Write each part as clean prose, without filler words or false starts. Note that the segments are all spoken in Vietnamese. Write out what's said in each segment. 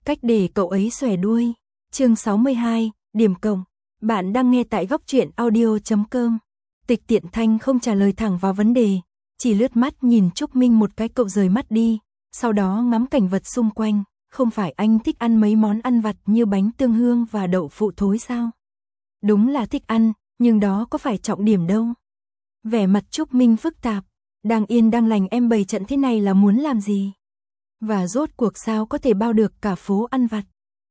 cách để cậu ấy xòe đuôi. Chương 62, điểm cộng. Bạn đang nghe tại góc truyện audio.com. Tịch Tiện Thanh không trả lời thẳng vào vấn đề, chỉ lướt mắt nhìn Trúc Minh một cái cậu rời mắt đi, sau đó ngắm cảnh vật xung quanh. Không phải anh thích ăn mấy món ăn vặt như bánh tương hương và đậu phụ thối sao? Đúng là thích ăn, nhưng đó có phải trọng điểm đâu. Vẻ mặt Trúc Minh phức tạp, đang yên đang lành em bày trận thế này là muốn làm gì? Và rốt cuộc sao có thể bao được cả phố ăn vặt?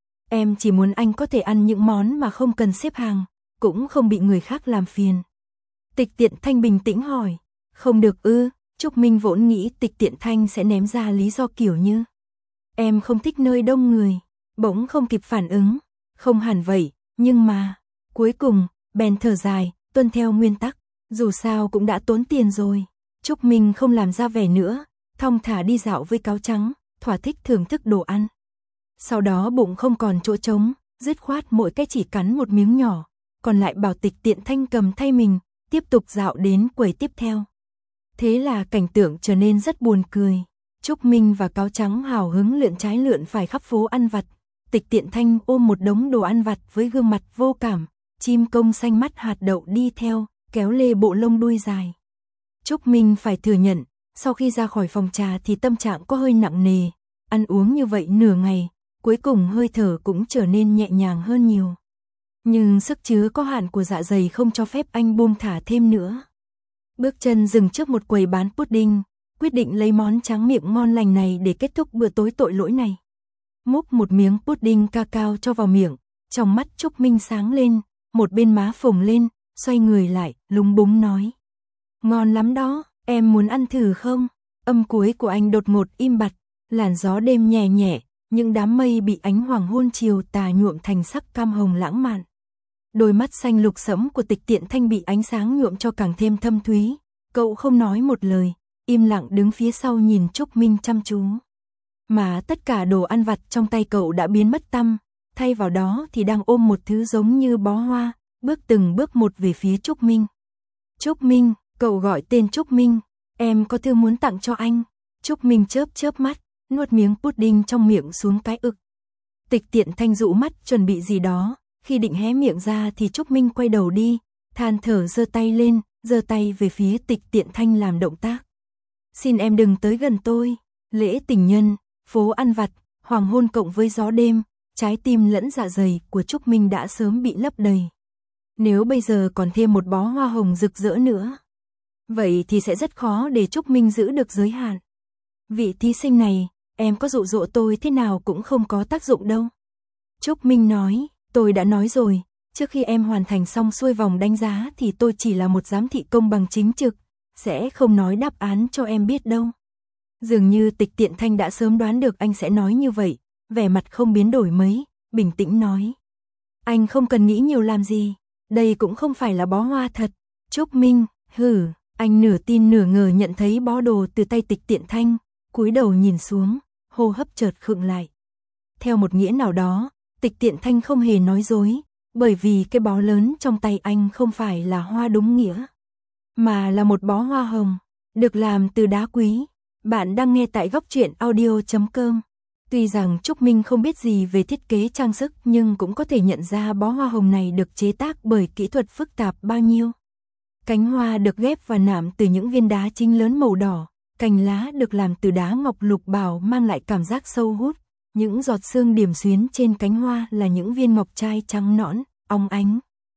Em chỉ muốn anh có thể ăn những món mà không cần xếp hàng, cũng không bị người khác làm phiền. Tịch Tiện Thanh bình tĩnh hỏi, không được ư? Trúc Minh vốn nghĩ Tịch Tiện Thanh sẽ ném ra lý do kiểu như em không thích nơi đông người, bỗng không kịp phản ứng, không hẳn vậy, nhưng mà, cuối cùng, bèn thở dài, tuân theo nguyên tắc, dù sao cũng đã tốn tiền rồi. Trúc Minh không làm ra vẻ nữa, thong thả đi dạo với cáo trắng, thỏa thích thưởng thức đồ ăn. Sau đó bụng không còn chỗ trống, dứt khoát mỗi cái chỉ cắn một miếng nhỏ, còn lại bảo Tịch Tiện Thanh cầm thay mình, tiếp tục dạo đến quầy tiếp theo. Thế là cảnh tượng trở nên rất buồn cười. Trúc Minh và cáo trắng hào hứng lượn trái lượn phải khắp phố ăn vặt. Tịch Tiện Thanh ôm một đống đồ ăn vặt với gương mặt vô cảm, chim công xanh mắt hạt đậu đi theo, kéo lê bộ lông đuôi dài. Trúc Minh phải thừa nhận, sau khi ra khỏi phòng trà thì tâm trạng có hơi nặng nề, ăn uống như vậy nửa ngày, cuối cùng hơi thở cũng trở nên nhẹ nhàng hơn nhiều. Nhưng sức chứa có hạn của dạ dày không cho phép anh buông thả thêm nữa. Bước chân dừng trước một quầy bán pudding, quyết định lấy món tráng miệng ngon lành này để kết thúc bữa tối tội lỗi này. Múc một miếng pudding cacao cho vào miệng, trong mắt Trúc Minh sáng lên, một bên má phồng lên, xoay người lại, lúng búng nói. Ngon lắm đó, em muốn ăn thử không? Âm cuối của anh đột ngột im bặt, làn gió đêm nhẹ nhẹ, những đám mây bị ánh hoàng hôn chiều tà nhuộm thành sắc cam hồng lãng mạn. Đôi mắt xanh lục sẫm của Tịch Tiện Thanh bị ánh sáng nhuộm cho càng thêm thâm thúy, cậu không nói một lời, im lặng đứng phía sau nhìn Trúc Minh chăm chú. Mà tất cả đồ ăn vặt trong tay cậu đã biến mất tăm, thay vào đó thì đang ôm một thứ giống như bó hoa, bước từng bước một về phía Trúc Minh. Trúc Minh, cậu gọi tên Trúc Minh, em có thư muốn tặng cho anh. Trúc Minh chớp chớp mắt, nuốt miếng pudding trong miệng xuống cái ực. Tịch Tiện Thanh dụ mắt chuẩn bị gì đó, khi định hé miệng ra thì Trúc Minh quay đầu đi, than thở giơ tay lên, giơ tay về phía Tịch Tiện Thanh làm động tác. Xin em đừng tới gần tôi. Lễ tình nhân, phố ăn vặt, hoàng hôn cộng với gió đêm, trái tim lẫn dạ dày của Trúc Minh đã sớm bị lấp đầy. Nếu bây giờ còn thêm một bó hoa hồng rực rỡ nữa, vậy thì sẽ rất khó để Trúc Minh giữ được giới hạn. Vị thí sinh này, em có dụ dỗ tôi thế nào cũng không có tác dụng đâu. Trúc Minh nói, tôi đã nói rồi, trước khi em hoàn thành xong xuôi vòng đánh giá thì tôi chỉ là một giám thị công bằng chính trực, sẽ không nói đáp án cho em biết đâu. Dường như Tịch Tiện Thanh đã sớm đoán được anh sẽ nói như vậy, vẻ mặt không biến đổi mấy, bình tĩnh nói. Anh không cần nghĩ nhiều làm gì, đây cũng không phải là bó hoa thật. Trúc Minh, anh nửa tin nửa ngờ nhận thấy bó đồ từ tay Tịch Tiện Thanh, cúi đầu nhìn xuống, hô hấp chợt khựng lại. Theo một nghĩa nào đó, Tịch Tiện Thanh không hề nói dối, bởi vì cái bó lớn trong tay anh không phải là hoa đúng nghĩa, mà là một bó hoa hồng, được làm từ đá quý. Bạn đang nghe tại góc truyện audio.com. Tuy rằng Trúc Minh không biết gì về thiết kế trang sức nhưng cũng có thể nhận ra bó hoa hồng này được chế tác bởi kỹ thuật phức tạp bao nhiêu. Cánh hoa được ghép và nạm từ những viên đá chính lớn màu đỏ, cành lá được làm từ đá ngọc lục bảo mang lại cảm giác sâu hút. Những giọt sương điểm xuyến trên cánh hoa là những viên ngọc trai trắng nõn, óng ánh.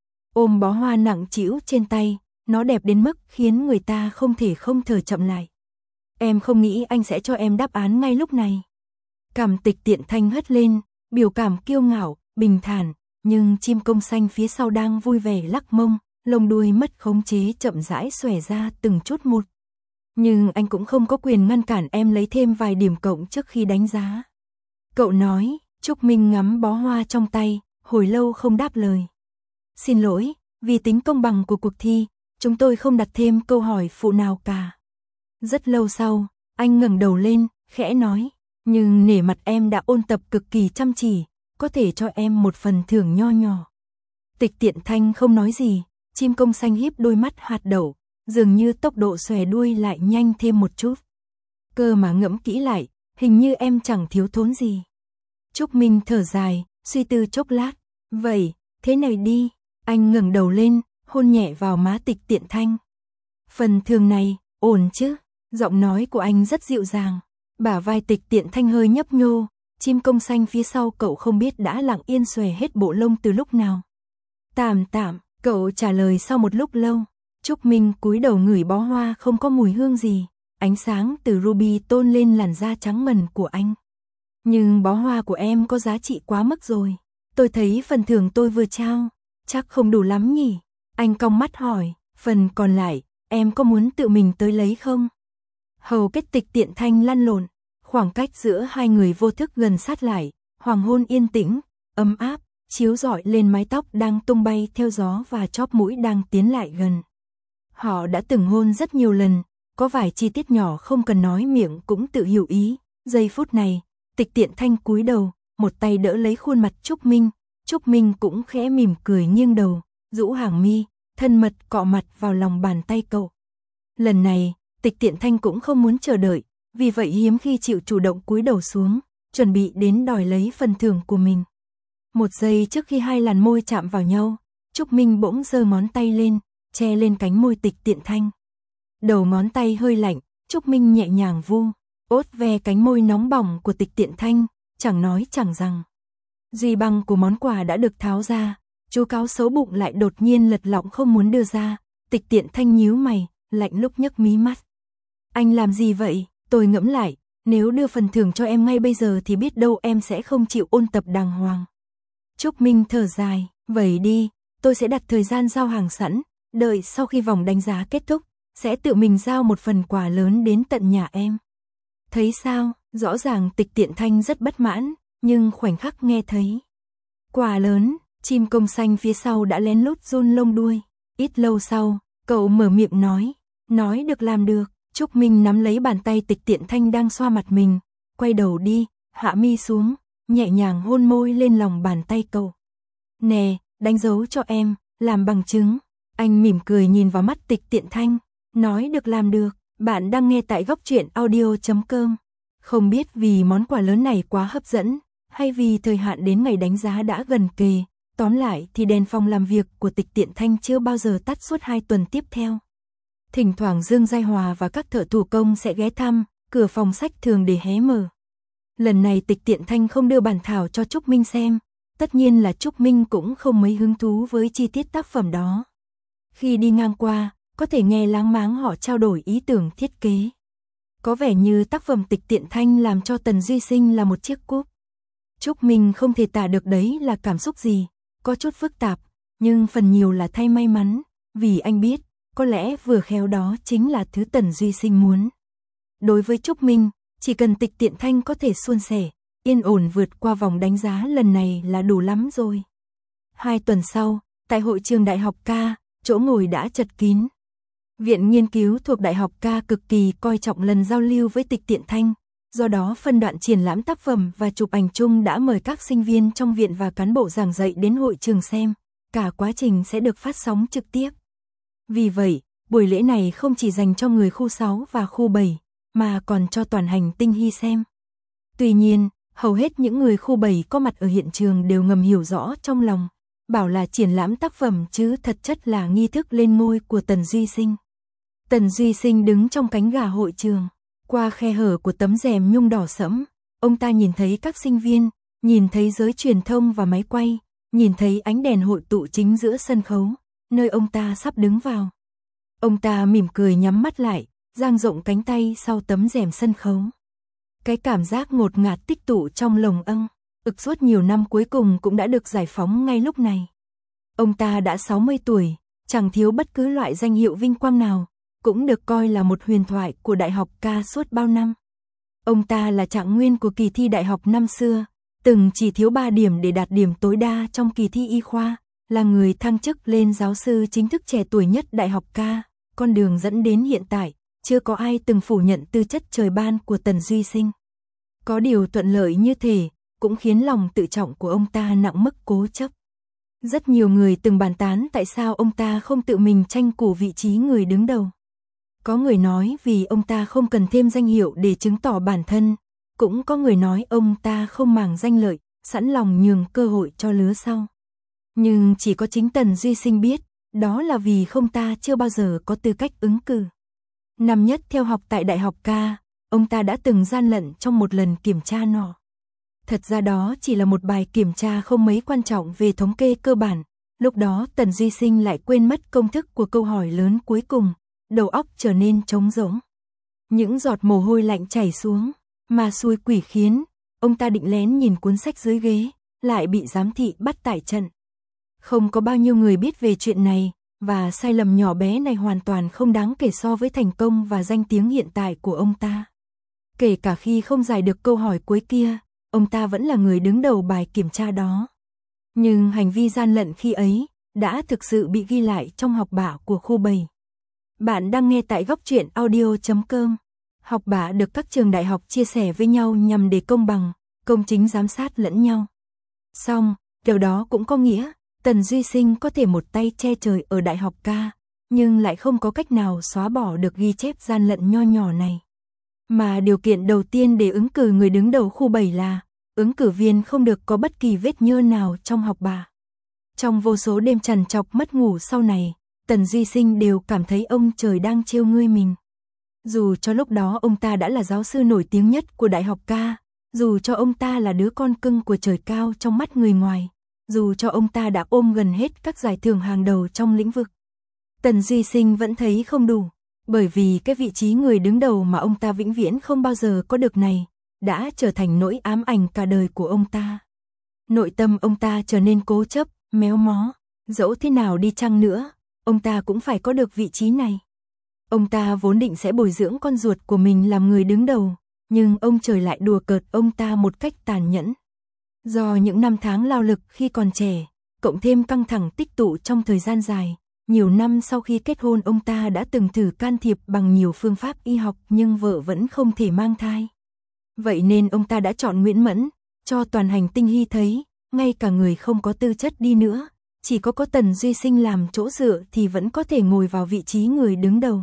Ôm bó hoa nặng trĩu trên tay, nó đẹp đến mức khiến người ta không thể không thở chậm lại. Em không nghĩ anh sẽ cho em đáp án ngay lúc này. Cằm Tịch Tiện Thanh hất lên, biểu cảm kiêu ngạo, bình thản, nhưng chim công xanh phía sau đang vui vẻ lắc mông, lông đuôi mất khống chế chậm rãi xòe ra từng chút một. Nhưng anh cũng không có quyền ngăn cản em lấy thêm vài điểm cộng trước khi đánh giá. Cậu nói. Trúc Minh ngắm bó hoa trong tay, hồi lâu không đáp lời. Xin lỗi, vì tính công bằng của cuộc thi, chúng tôi không đặt thêm câu hỏi phụ nào cả. Rất lâu sau, anh ngẩng đầu lên, khẽ nói, nhưng nể mặt em đã ôn tập cực kỳ chăm chỉ, có thể cho em một phần thưởng nho nhỏ. Tịch Tiện Thanh không nói gì, chim công xanh híp đôi mắt hạt đậu, dường như tốc độ xòe đuôi lại nhanh thêm một chút. Cơ mà ngẫm kỹ lại, hình như em chẳng thiếu thốn gì. Trúc Minh thở dài, suy tư chốc lát. Vậy, thế này đi. Anh ngẩng đầu lên, hôn nhẹ vào má Tịch Tiện Thanh. Phần thường này, ổn chứ? Giọng nói của anh rất dịu dàng. Bả vai Tịch Tiện Thanh hơi nhấp nhô, chim công xanh phía sau cậu không biết đã lặng yên xòe hết bộ lông từ lúc nào. Tạm, cậu trả lời sau một lúc lâu. Trúc Minh cúi đầu ngửi bó hoa không có mùi hương gì, ánh sáng từ ruby tôn lên làn da trắng mần của anh. Nhưng bó hoa của em có giá trị quá mức rồi. Tôi thấy phần thưởng tôi vừa trao, chắc không đủ lắm nhỉ? Anh cong mắt hỏi, phần còn lại, em có muốn tự mình tới lấy không? Hầu kết Tịch Tiện Thanh lăn lộn, khoảng cách giữa hai người vô thức gần sát lại, hoàng hôn yên tĩnh, ấm áp, chiếu rọi lên mái tóc đang tung bay theo gió và chóp mũi đang tiến lại gần. Họ đã từng hôn rất nhiều lần, có vài chi tiết nhỏ không cần nói miệng cũng tự hiểu ý. Giây phút này, Tịch Tiện Thanh cúi đầu, một tay đỡ lấy khuôn mặt Trúc Minh. Trúc Minh cũng khẽ mỉm cười nghiêng đầu, rũ hàng mi, thân mật cọ mặt vào lòng bàn tay cậu. Lần này, Tịch Tiện Thanh cũng không muốn chờ đợi, vì vậy hiếm khi chịu chủ động cúi đầu xuống, chuẩn bị đến đòi lấy phần thưởng của mình. Một giây trước khi hai làn môi chạm vào nhau, Trúc Minh bỗng giơ ngón tay lên, che lên cánh môi Tịch Tiện Thanh. Đầu ngón tay hơi lạnh, Trúc Minh nhẹ nhàng ốt ve cánh môi nóng bỏng của Tịch Tiện Thanh, chẳng nói chẳng rằng. Duy băng của món quà đã được tháo ra, chú cáo xấu bụng lại đột nhiên lật lọng không muốn đưa ra. Tịch Tiện Thanh nhíu mày, lạnh lúc nhấc mí mắt. Anh làm gì vậy? Tôi ngẫm lại, nếu đưa phần thưởng cho em ngay bây giờ thì biết đâu em sẽ không chịu ôn tập đàng hoàng. Trúc Minh thở dài, vậy đi, tôi sẽ đặt thời gian giao hàng sẵn, đợi sau khi vòng đánh giá kết thúc, sẽ tự mình giao một phần quà lớn đến tận nhà em. Thấy sao? Rõ ràng Tịch Tiện Thanh rất bất mãn, nhưng khoảnh khắc nghe thấy quà lớn, chim công xanh phía sau đã lén lút run lông đuôi. Ít lâu sau, cậu mở miệng nói được làm được. Trúc Minh nắm lấy bàn tay Tịch Tiện Thanh đang xoa mặt mình, quay đầu đi, hạ mi xuống, nhẹ nhàng hôn môi lên lòng bàn tay cậu. Nè, đánh dấu cho em, làm bằng chứng. Anh mỉm cười nhìn vào mắt Tịch Tiện Thanh, nói được làm được. Bạn đang nghe tại Góc Truyện Audio.com. Không biết vì món quà lớn này quá hấp dẫn, hay vì thời hạn đến ngày đánh giá đã gần kề, tóm lại thì đèn phòng làm việc của Tịch Tiện Thanh chưa bao giờ tắt suốt 2 tuần tiếp theo. Thỉnh thoảng Dương Giai Hòa và các thợ thủ công sẽ ghé thăm, cửa phòng sách thường để hé mở. Lần này Tịch Tiện Thanh không đưa bản thảo cho Trúc Minh xem, tất nhiên là Trúc Minh cũng không mấy hứng thú với chi tiết tác phẩm đó. Khi đi ngang qua, có thể nghe láng máng họ trao đổi ý tưởng thiết kế. Có vẻ như tác phẩm Tịch Tiện Thanh làm cho Tần Duy Sinh là một chiếc cúp. Trúc Minh không thể tả được đấy là cảm xúc gì, có chút phức tạp, nhưng phần nhiều là thay may mắn, vì anh biết, có lẽ vừa khéo đó chính là thứ Tần Duy Sinh muốn. Đối với Trúc Minh, chỉ cần Tịch Tiện Thanh có thể suôn sẻ, yên ổn vượt qua vòng đánh giá lần này là đủ lắm rồi. 2 tuần sau, tại hội trường Đại học K, chỗ ngồi đã chật kín. Viện nghiên cứu thuộc Đại học K cực kỳ coi trọng lần giao lưu với Tịch Tiện Thanh, do đó phân đoạn triển lãm tác phẩm và chụp ảnh chung đã mời các sinh viên trong viện và cán bộ giảng dạy đến hội trường xem, cả quá trình sẽ được phát sóng trực tiếp. Vì vậy, buổi lễ này không chỉ dành cho người khu 6 và khu 7, mà còn cho toàn hành tinh Hy xem. Tuy nhiên, hầu hết những người khu 7 có mặt ở hiện trường đều ngầm hiểu rõ trong lòng, bảo là triển lãm tác phẩm chứ thật chất là nghi thức lên ngôi của Tần Duy Sinh. Tần Duy Sinh đứng trong cánh gà hội trường, qua khe hở của tấm rèm nhung đỏ sẫm, ông ta nhìn thấy các sinh viên, nhìn thấy giới truyền thông và máy quay, nhìn thấy ánh đèn hội tụ chính giữa sân khấu, nơi ông ta sắp đứng vào. Ông ta mỉm cười nhắm mắt lại, dang rộng cánh tay sau tấm rèm sân khấu. Cái cảm giác ngột ngạt tích tụ trong lồng ực suốt nhiều năm cuối cùng cũng đã được giải phóng ngay lúc này. Ông ta đã 60 tuổi, chẳng thiếu bất cứ loại danh hiệu vinh quang nào, cũng được coi là một huyền thoại của Đại học K suốt bao năm. Ông ta là trạng nguyên của kỳ thi đại học năm xưa, từng chỉ thiếu 3 điểm để đạt điểm tối đa trong kỳ thi y khoa, là người thăng chức lên giáo sư chính thức trẻ tuổi nhất Đại học K. Con đường dẫn đến hiện tại, chưa có ai từng phủ nhận tư chất trời ban của Tần Duy Sinh. Có điều thuận lợi như thế, cũng khiến lòng tự trọng của ông ta nặng mức cố chấp. Rất nhiều người từng bàn tán tại sao ông ta không tự mình tranh cử vị trí người đứng đầu. Có người nói vì ông ta không cần thêm danh hiệu để chứng tỏ bản thân, cũng có người nói ông ta không màng danh lợi, sẵn lòng nhường cơ hội cho lứa sau. Nhưng chỉ có chính Tần Duy Sinh biết, đó là vì không ta chưa bao giờ có tư cách ứng cử. Năm nhất theo học tại Đại học Ca, ông ta đã từng gian lận trong một lần kiểm tra nọ. Thật ra đó chỉ là một bài kiểm tra không mấy quan trọng về thống kê cơ bản. Lúc đó Tần Duy Sinh lại quên mất công thức của câu hỏi lớn cuối cùng, đầu óc trở nên trống rỗng. Những giọt mồ hôi lạnh chảy xuống, mà xui quỷ khiến, ông ta định lén nhìn cuốn sách dưới ghế, lại bị giám thị bắt tại trận. Không có bao nhiêu người biết về chuyện này, và sai lầm nhỏ bé này hoàn toàn không đáng kể so với thành công và danh tiếng hiện tại của ông ta. Kể cả khi không giải được câu hỏi cuối kia, ông ta vẫn là người đứng đầu bài kiểm tra đó. Nhưng hành vi gian lận khi ấy đã thực sự bị ghi lại trong học bạ của khu 7. Bạn đang nghe tại góc truyện audio.com. Học bạ được các trường đại học chia sẻ với nhau nhằm để công bằng, công chính giám sát lẫn nhau. Song, điều đó cũng có nghĩa, Tần Duy Sinh có thể một tay che trời ở Đại học Ca, nhưng lại không có cách nào xóa bỏ được ghi chép gian lận nho nhỏ này. Mà điều kiện đầu tiên để ứng cử người đứng đầu khu 7 là ứng cử viên không được có bất kỳ vết nhơ nào trong học bạ. Trong vô số đêm trằn trọc mất ngủ sau này, Tần Duy Sinh đều cảm thấy ông trời đang trêu ngươi mình. Dù cho lúc đó ông ta đã là giáo sư nổi tiếng nhất của Đại học Ca, dù cho ông ta là đứa con cưng của trời cao trong mắt người ngoài, dù cho ông ta đã ôm gần hết các giải thưởng hàng đầu trong lĩnh vực, Tần Duy Sinh vẫn thấy không đủ, bởi vì cái vị trí người đứng đầu mà ông ta vĩnh viễn không bao giờ có được này, đã trở thành nỗi ám ảnh cả đời của ông ta. Nội tâm ông ta trở nên cố chấp, méo mó, dẫu thế nào đi chăng nữa, ông ta cũng phải có được vị trí này. Ông ta vốn định sẽ bồi dưỡng con ruột của mình làm người đứng đầu, nhưng ông trời lại đùa cợt ông ta một cách tàn nhẫn. Do những năm tháng lao lực khi còn trẻ, cộng thêm căng thẳng tích tụ trong thời gian dài, nhiều năm sau khi kết hôn ông ta đã từng thử can thiệp bằng nhiều phương pháp y học nhưng vợ vẫn không thể mang thai. Vậy nên ông ta đã chọn Nguyễn Mẫn, cho toàn hành tinh Hy thấy, ngay cả người không có tư chất đi nữa, chỉ có Tần Duy Sinh làm chỗ dựa thì vẫn có thể ngồi vào vị trí người đứng đầu.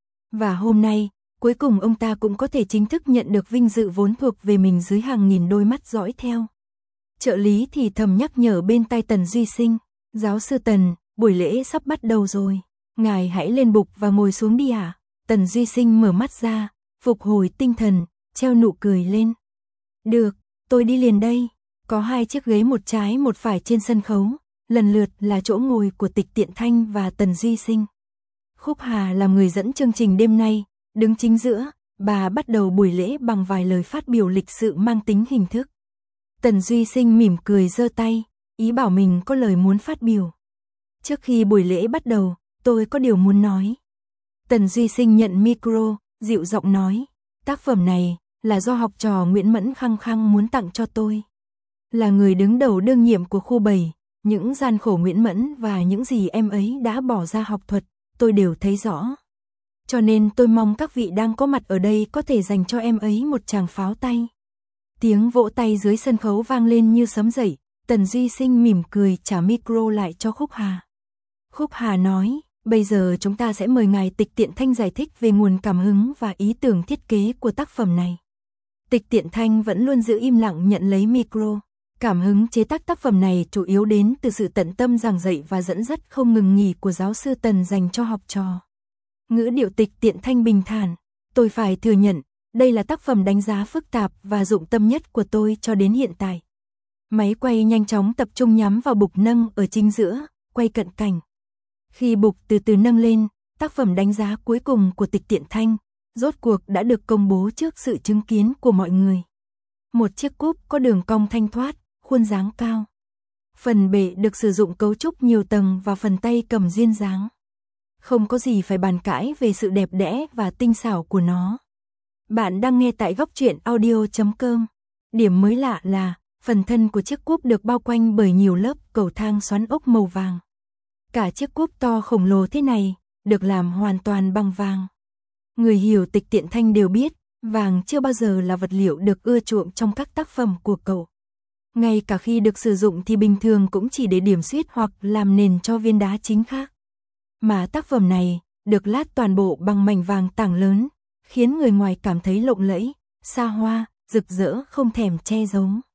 Và hôm nay, cuối cùng ông ta cũng có thể chính thức nhận được vinh dự vốn thuộc về mình dưới hàng nghìn đôi mắt dõi theo. Trợ lý thì thầm nhắc nhở bên tai Tần Duy Sinh, giáo sư Tần, buổi lễ sắp bắt đầu rồi, ngài hãy lên bục và ngồi xuống đi ạ. Tần Duy Sinh mở mắt ra, phục hồi tinh thần, treo nụ cười lên. Được, tôi đi liền đây. Có 2 chiếc ghế một trái một phải trên sân khấu, lần lượt là chỗ ngồi của Tịch Tiện Thanh và Tần Duy Sinh. Khúc Hà làm người dẫn chương trình đêm nay, đứng chính giữa, bà bắt đầu buổi lễ bằng vài lời phát biểu lịch sự mang tính hình thức. Tần Duy Sinh mỉm cười giơ tay, ý bảo mình có lời muốn phát biểu. Trước khi buổi lễ bắt đầu, tôi có điều muốn nói. Tần Duy Sinh nhận micro, dịu giọng nói, tác phẩm này là do học trò Nguyễn Mẫn khăng khăng muốn tặng cho tôi. Là người đứng đầu đương nhiệm của khu 7, những gian khổ Nguyễn Mẫn và những gì em ấy đã bỏ ra học thuật, tôi đều thấy rõ. Cho nên tôi mong các vị đang có mặt ở đây có thể dành cho em ấy một tràng pháo tay. Tiếng vỗ tay dưới sân khấu vang lên như sấm dậy, Tần Duy Sinh mỉm cười trả micro lại cho Khúc Hà. Khúc Hà nói, bây giờ chúng ta sẽ mời ngài Tịch Tiện Thanh giải thích về nguồn cảm hứng và ý tưởng thiết kế của tác phẩm này. Tịch Tiện Thanh vẫn luôn giữ im lặng nhận lấy micro. Cảm hứng chế tác tác phẩm này chủ yếu đến từ sự tận tâm giảng dạy và dẫn dắt không ngừng nghỉ của giáo sư Tần dành cho học trò. Ngữ điệu Tịch Tiện Thanh bình thản, tôi phải thừa nhận, đây là tác phẩm đánh giá phức tạp và dụng tâm nhất của tôi cho đến hiện tại. Máy quay nhanh chóng tập trung nhắm vào bục nâng ở chính giữa, quay cận cảnh. Khi bục từ từ nâng lên, tác phẩm đánh giá cuối cùng của Tịch Tiện Thanh, rốt cuộc đã được công bố trước sự chứng kiến của mọi người. Một chiếc cúp có đường cong thanh thoát, khuôn dáng cao. Phần bệ được sử dụng cấu trúc nhiều tầng và phần tay cầm duyên dáng. Không có gì phải bàn cãi về sự đẹp đẽ và tinh xảo của nó. Bạn đang nghe tại góc truyện audio.com. Điểm mới lạ là, phần thân của chiếc cúp được bao quanh bởi nhiều lớp cầu thang xoắn ốc màu vàng. Cả chiếc cúp to khổng lồ thế này, được làm hoàn toàn bằng vàng. Người hiểu Tịch Tiện Thanh đều biết, vàng chưa bao giờ là vật liệu được ưa chuộng trong các tác phẩm của cậu. Ngay cả khi được sử dụng thì bình thường cũng chỉ để điểm xuyết hoặc làm nền cho viên đá chính khác. Mà tác phẩm này, được lát toàn bộ bằng mảnh vàng tảng lớn, khiến người ngoài cảm thấy lộng lẫy, xa hoa, rực rỡ không thèm che giấu.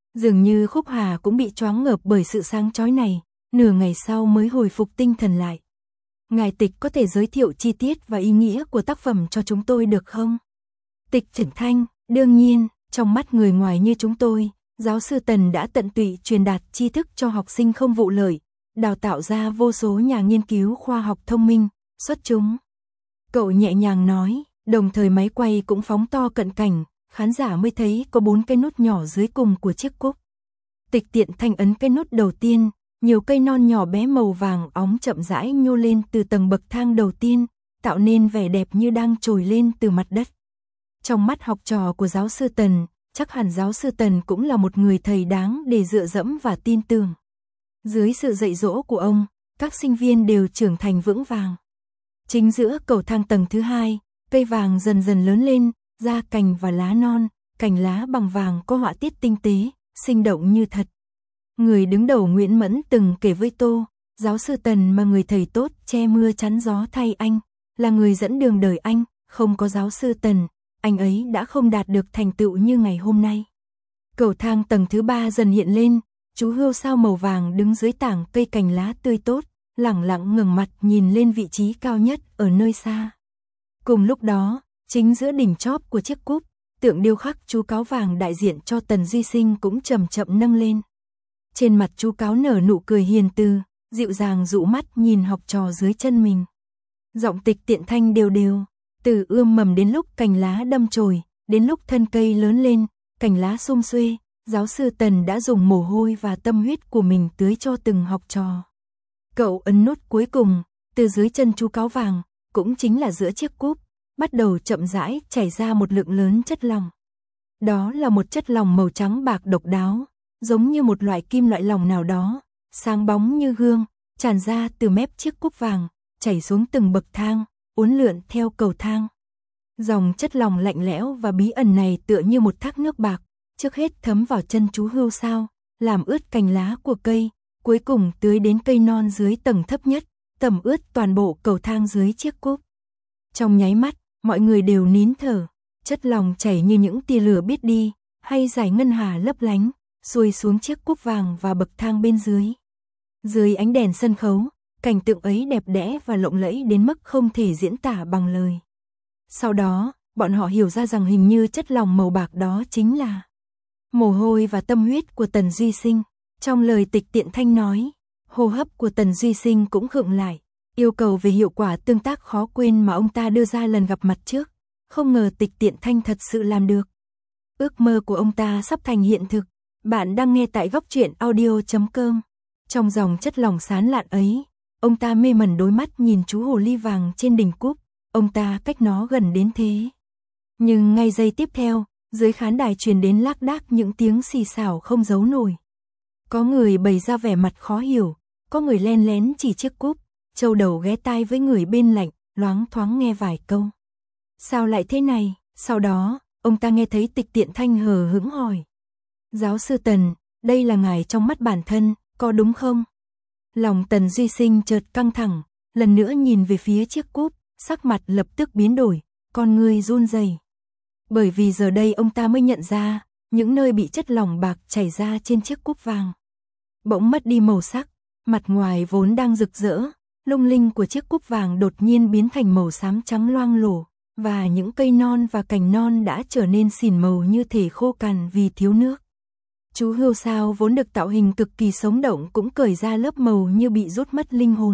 Dường như Khúc Hà cũng bị choáng ngợp bởi sự sáng chói này, nửa ngày sau mới hồi phục tinh thần lại. Ngài Tịch có thể giới thiệu chi tiết và ý nghĩa của tác phẩm cho chúng tôi được không? Tịch Triển Thanh, đương nhiên, trong mắt người ngoài như chúng tôi, giáo sư Tần đã tận tụy truyền đạt tri thức cho học sinh không vụ lợi, đào tạo ra vô số nhà nghiên cứu khoa học thông minh, xuất chúng. Cậu nhẹ nhàng nói, đồng thời máy quay cũng phóng to cận cảnh, khán giả mới thấy có 4 cái nút nhỏ dưới cùng của chiếc cúp. Tịch Tiện Thanh ấn cái nút đầu tiên, nhiều cây non nhỏ bé màu vàng óng chậm rãi nhô lên từ tầng bậc thang đầu tiên, tạo nên vẻ đẹp như đang trồi lên từ mặt đất. Trong mắt học trò của giáo sư Tần, chắc hẳn giáo sư Tần cũng là một người thầy đáng để dựa dẫm và tin tưởng. Dưới sự dạy dỗ của ông, các sinh viên đều trưởng thành vững vàng. Chính giữa cầu thang tầng thứ 2, cây vàng dần dần lớn lên, ra cành và lá non, cành lá bằng vàng có họa tiết tinh tế, sinh động như thật. Người đứng đầu Nguyễn Mẫn từng kể với Tô, giáo sư Tần mà người thầy tốt che mưa chắn gió thay anh, là người dẫn đường đời anh, không có giáo sư Tần, anh ấy đã không đạt được thành tựu như ngày hôm nay. Cầu thang tầng thứ 3 dần hiện lên, chú hươu sao màu vàng đứng dưới tảng cây cành lá tươi tốt, lẳng lặng ngẩng mặt nhìn lên vị trí cao nhất ở nơi xa. Cùng lúc đó, chính giữa đỉnh chóp của chiếc cúp, tượng điêu khắc chú cáo vàng đại diện cho Tần Duy Sinh cũng chậm chậm nâng lên. Trên mặt chú cáo nở nụ cười hiền từ, dịu dàng dụ mắt nhìn học trò dưới chân mình. Giọng Tịch Tiện Thanh đều đều, từ ươm mầm đến lúc cành lá đâm chồi, đến lúc thân cây lớn lên, cành lá sum xuê, giáo sư Tần đã dùng mồ hôi và tâm huyết của mình tưới cho từng học trò. Cậu ấn nút cuối cùng, từ dưới chân chú cáo vàng, cũng chính là giữa chiếc cúp, bắt đầu chậm rãi chảy ra một lượng lớn chất lỏng. Đó là một chất lỏng màu trắng bạc độc đáo, giống như một loại kim loại lỏng nào đó, sáng bóng như gương, tràn ra từ mép chiếc cúp vàng, chảy xuống từng bậc thang, uốn lượn theo cầu thang. Dòng chất lỏng lạnh lẽo và bí ẩn này tựa như một thác nước bạc, trước hết thấm vào chân chú hươu sao, làm ướt cành lá của cây, cuối cùng tưới đến cây non dưới tầng thấp nhất, tẩm ướt toàn bộ cầu thang dưới chiếc cúp. Trong nháy mắt, mọi người đều nín thở, chất lỏng chảy như những tia lửa biết đi, hay dải ngân hà lấp lánh, xuôi xuống chiếc cúp vàng và bậc thang bên dưới. Dưới ánh đèn sân khấu, cảnh tượng ấy đẹp đẽ và lộng lẫy đến mức không thể diễn tả bằng lời. Sau đó, bọn họ hiểu ra rằng hình như chất lỏng màu bạc đó chính là mồ hôi và tâm huyết của Tần Duy Sinh. Trong lời Tịch Tiện Thanh nói, hô hấp của Tần Duy Sinh cũng khựng lại, yêu cầu về hiệu quả tương tác khó quên mà ông ta đưa ra lần gặp mặt trước. Không ngờ Tịch Tiện Thanh thật sự làm được. Ước mơ của ông ta sắp thành hiện thực. Bạn đang nghe tại góc truyện audio.com. Trong dòng chất lỏng sáng lạn ấy, ông ta mê mẩn đôi mắt nhìn chú hồ ly vàng trên đỉnh cúp, ông ta cách nó gần đến thế. Nhưng ngay giây tiếp theo, dưới khán đài truyền đến lác đác những tiếng xì xào không giấu nổi. Có người bày ra vẻ mặt khó hiểu, có người len lén chỉ chiếc cúp, châu đầu ghé tai với người bên lạnh, loáng thoáng nghe vài câu. Sao lại thế này? Sau đó, ông ta nghe thấy Tịch Tiện Thanh hờ hững hỏi. Giáo sư Tần, đây là ngài trong mắt bản thân, có đúng không? Lòng Tần Duy Sinh chợt căng thẳng, lần nữa nhìn về phía chiếc cúp, sắc mặt lập tức biến đổi, con ngươi run rẩy. Bởi vì giờ đây ông ta mới nhận ra, những nơi bị chất lỏng bạc chảy ra trên chiếc cúp vàng bỗng mất đi màu sắc, mặt ngoài vốn đang rực rỡ, lung linh của chiếc cúp vàng đột nhiên biến thành màu xám trắng loang lổ, và những cây non và cành non đã trở nên xỉn màu như thể khô cằn vì thiếu nước. Chú hươu sao vốn được tạo hình cực kỳ sống động cũng cởi ra lớp màu như bị rút mất linh hồn.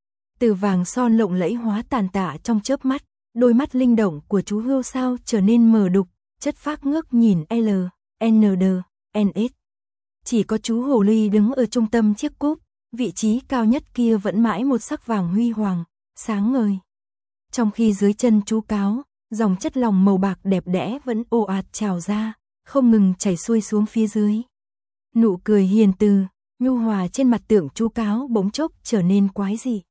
Từ vàng son lộng lẫy hóa tàn tạ trong chớp mắt, đôi mắt linh động của chú hươu sao trở nên mờ đục, chất phác ngước nhìn L, N, D, N, S. Chỉ có chú hồ ly đứng ở trung tâm chiếc cúp, vị trí cao nhất kia vẫn mãi một sắc vàng huy hoàng, sáng ngời. Trong khi dưới chân chú cáo, dòng chất lỏng màu bạc đẹp đẽ vẫn ồ ạt trào ra, không ngừng chảy xuôi xuống phía dưới. Nụ cười hiền từ, nhu hòa trên mặt tượng chú cáo bỗng chốc trở nên quái dị.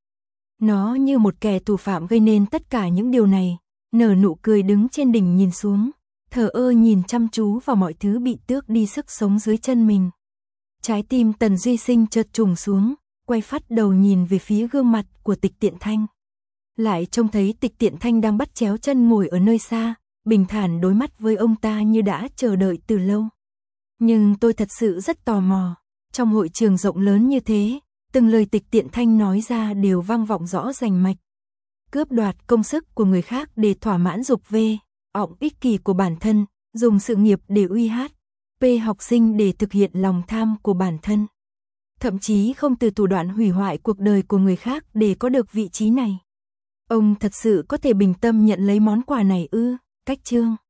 Nó như một kẻ thủ phạm gây nên tất cả những điều này, nở nụ cười đứng trên đỉnh nhìn xuống, thờ ơ nhìn chăm chú vào mọi thứ bị tước đi sức sống dưới chân mình. Trái tim Tần Duy Sinh chợt trùng xuống, quay phắt đầu nhìn về phía gương mặt của Tịch Tiện Thanh. Lại trông thấy Tịch Tiện Thanh đang bắt chéo chân ngồi ở nơi xa, bình thản đối mắt với ông ta như đã chờ đợi từ lâu. Nhưng tôi thật sự rất tò mò. Trong hội trường rộng lớn như thế, từng lời Tịch Tiện Thanh nói ra đều vang vọng rõ rành mạch. Cướp đoạt công sức của người khác để thỏa mãn dục vọng ích kỷ của bản thân, dùng sự nghiệp để uy hát, học sinh để thực hiện lòng tham của bản thân. Thậm chí không từ thủ đoạn hủy hoại cuộc đời của người khác để có được vị trí này. Ông thật sự có thể bình tâm nhận lấy món quà này ư? Cách chương